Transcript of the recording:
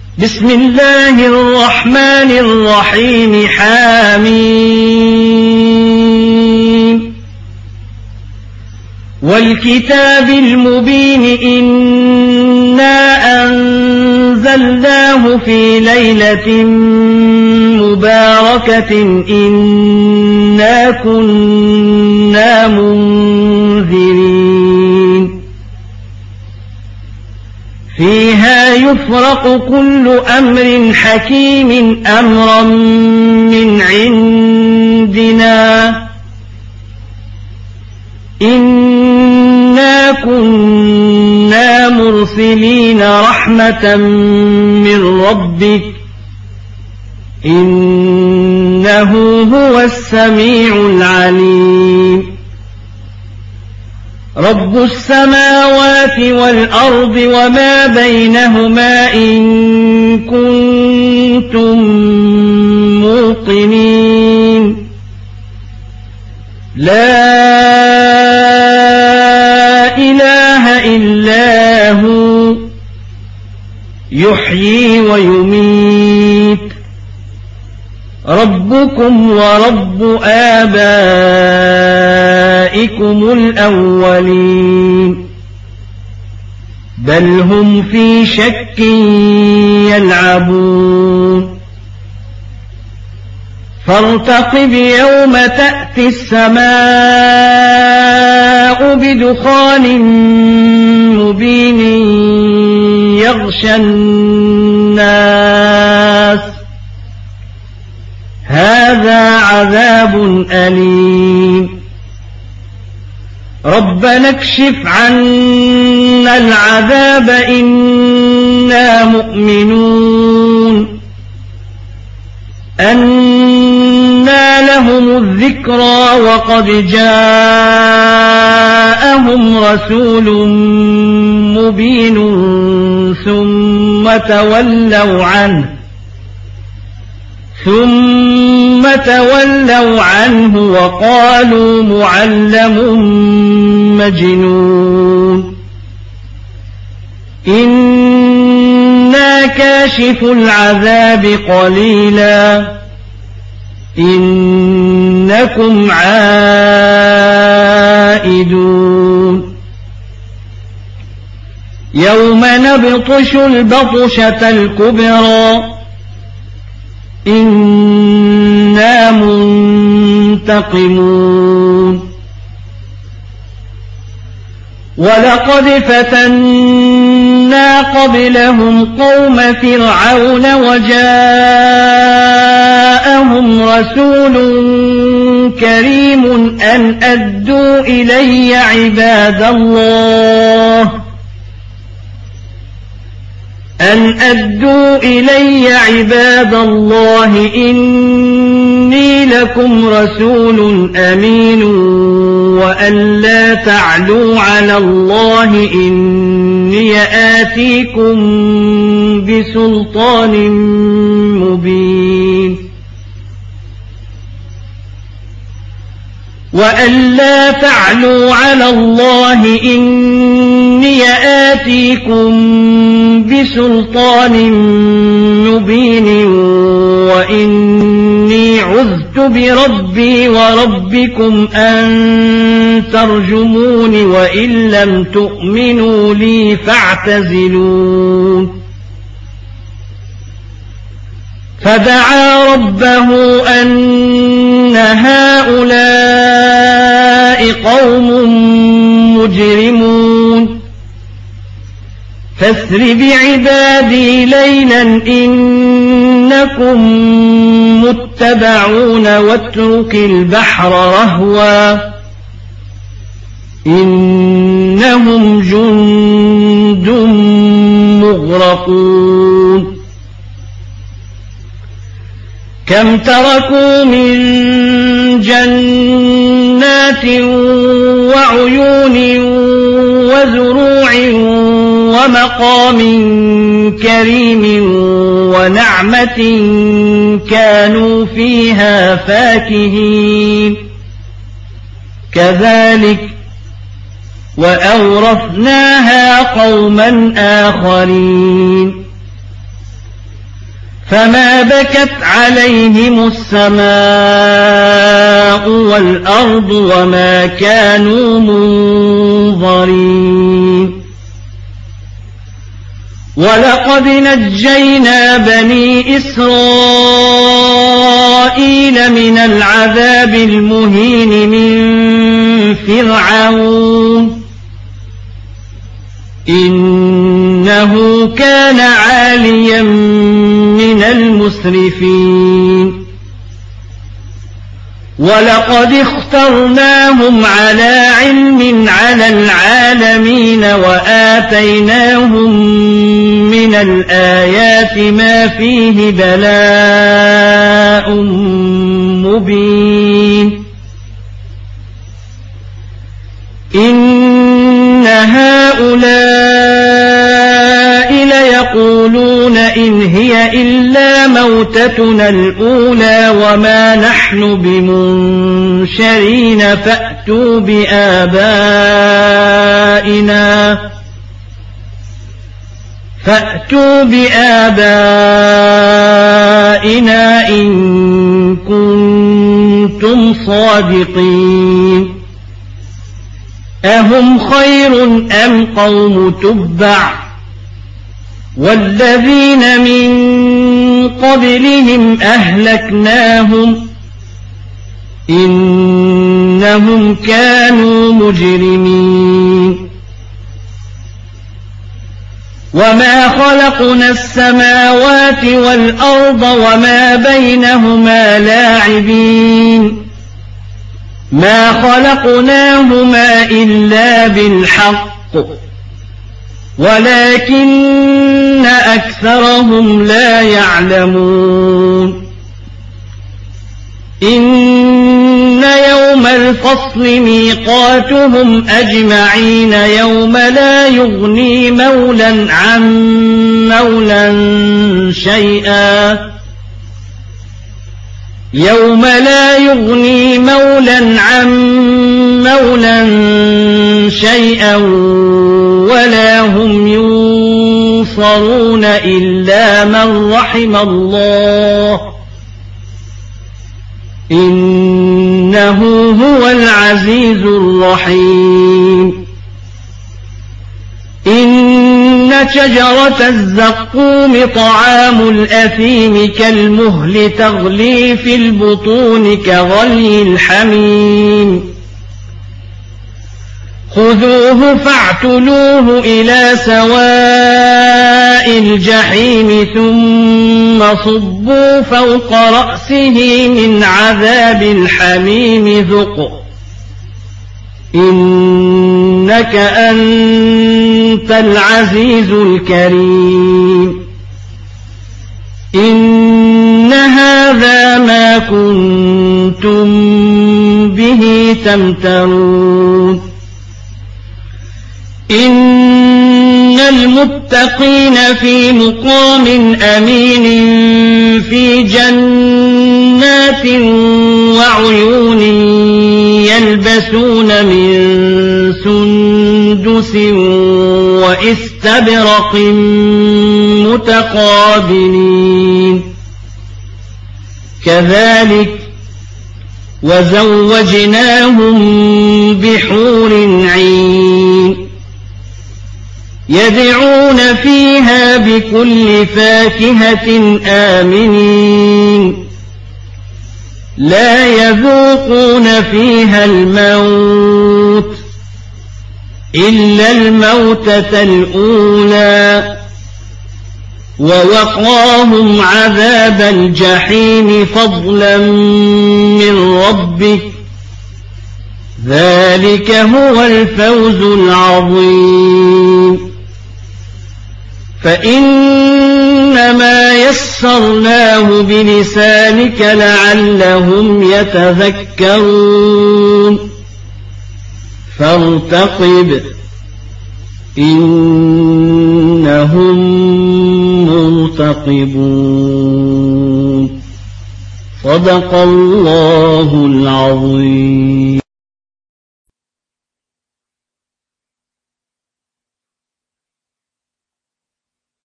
بسم الله الرحمن الرحيم حميم والكتاب المبين إنا أنزلناه في ليلة مباركة إنا كنا منذرين فيها يفرق كل أمر حكيم أمرا من عندنا إنا كنا مرسلين رحمة من ربك إنه هو السميع العليم رب السماوات والأرض وما بينهما إن كنتم موقنين لا إله إلا هو يحيي ويميت ربكم ورب آبائكم الأولين بل هم في شك يلعبون فارتقب يوم تأتي السماء بدخان مبين يغشى الناس هذا عذاب أليم ربنا اكشف عنا العذاب إنا مؤمنون أنى لهم الذكرى وقد جاءهم رسول مبين ثم تولوا عنه وقالوا معلم مجنون إنا كاشف العذاب قليلا إنكم عائدون يوم نبطش البطشة الكبرى إنا منتقمون ولقد فتنا قبلهم قوم فرعون وجاءهم رسول كريم أن أدوا إلي عباد الله إني لكم رسول أمين وأن لا تعلوا على الله إني آتيكم بسلطان مبين وأن لا تعلوا على الله إني آتيكم بسلطان مبين وإني عذت بربي وربكم أن ترجمون وإن لم تؤمنوا لي فاعتزلون فدعا ربه أن هؤلاء قوم مجرمون فاسر بعبادي ليلا إنكم متبعون واترك البحر رهوا إنهم جند مغرقون كم تركوا من جنات وعيون وزروع ومقام كريم ونعمة كانوا فيها فاكهين كذلك وأورثناها قوما آخرين فما بكت عليهم السماء والأرض وما كانوا منظرين ولقد نجينا بني إسرائيل من العذاب المهين من فرعون إنه كان عاليا من المسرفين ولقد اخترناهم على علم على العالمين وآتيناهم من الآيات ما فيه بلاء مبين إن هؤلاء ليقولون إن هي إلا موتتنا الأولى وما نحن بمنشرين فأتوا بآبائنا إن كنتم صادقين أهم خير أم قوم تبع والذين من قبلهم أهلكناهم إنهم كانوا مجرمين وما خلقنا السماوات والأرض وما بينهما لاعبين ما خلقناهما إلا بالحق ولكن أكثرهم لا يعلمون إن يوم الفصل ميقاتهم أجمعين يوم لا يغني مولا عن مولا شيئا ولا هم ينصرون إلا من رحم الله إنه هو العزيز الرحيم إن شجرة الزقوم طعام الأثيم كالمهل تغلي في البطون كغلي الحميم خذوه فاعتلوه إلى سواء الجحيم ثم صبوا فوق رأسه من عذاب الحميم ذق إنك أنت العزيز الكريم إن هذا ما كنتم به تمترون إن المتقين في مقام أمين في جنات وعيون يلبسون من سندس وإستبرق متقابلين كذلك وزوجناهم بحور عين يدعون فيها بكل فاكهة آمنين لا يذوقون فيها الموت إلا الموتة الأولى ووقاهم عذاب الجحيم فضلا من ربك ذلك هو الفوز العظيم فإنما يسرناه بلسانك لعلهم يتذكرون فارتقب إنهم مرتقبون صدق الله العظيم.